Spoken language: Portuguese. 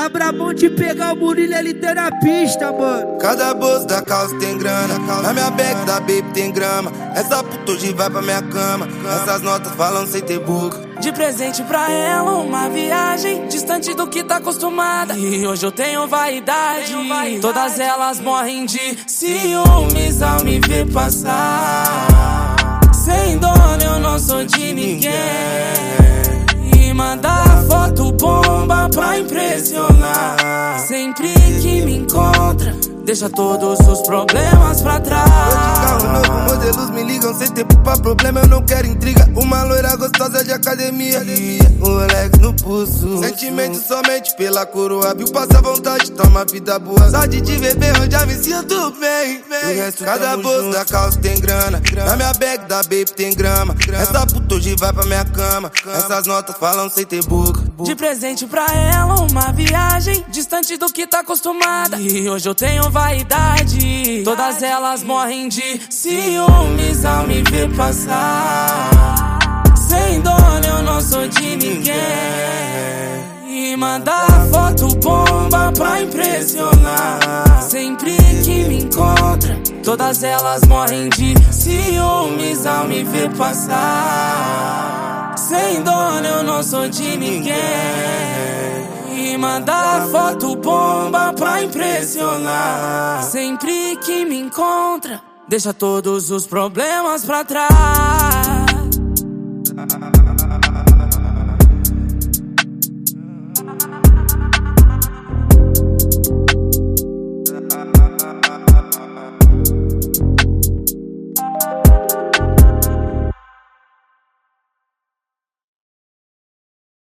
Tá brabão de pegar o Murilo, ele tem na pista, mano. Cada bolso da calça tem grana, na minha bag da baby tem grama. Essa puta hoje vai pra minha cama, essas notas falam sem ter boca. De presente pra ela uma viagem distante do que tá acostumada. E hoje eu tenho vaidade, todas elas morrem de ciúmes ao me ver passar. Sem dono eu não sou de ninguém, e mandar foto bomba pra impressionar. Sempre que me encontra, deixa todos os problemas pra trás. Carro novo, modelos me ligam sem tempo pra problema, eu não quero intriga. Uma loira gostosa de academia, o Rolex no pulso. Sentimento somente pela coroa, viu, passa vontade, toma vida boa. Só de te ver bem, eu já me sinto bem. O resto, cada bolso da calça tem grana, na minha bag da baby tem grama. Essa puta hoje vai pra minha cama, essas notas falam sem ter boca. De presente pra ela uma viagem distante do que tá acostumada. E hoje eu tenho vaidade, todas elas morrem de ciúmes ao me ver passar. Sem dono eu não sou de ninguém, e mandar foto bomba pra impressionar. Sempre que me encontra, todas elas morrem de ciúmes ao me ver passar. Sem dono eu não sou de ninguém, e mandar foto bomba pra impressionar. Sempre que me encontra, deixa todos os problemas pra trás.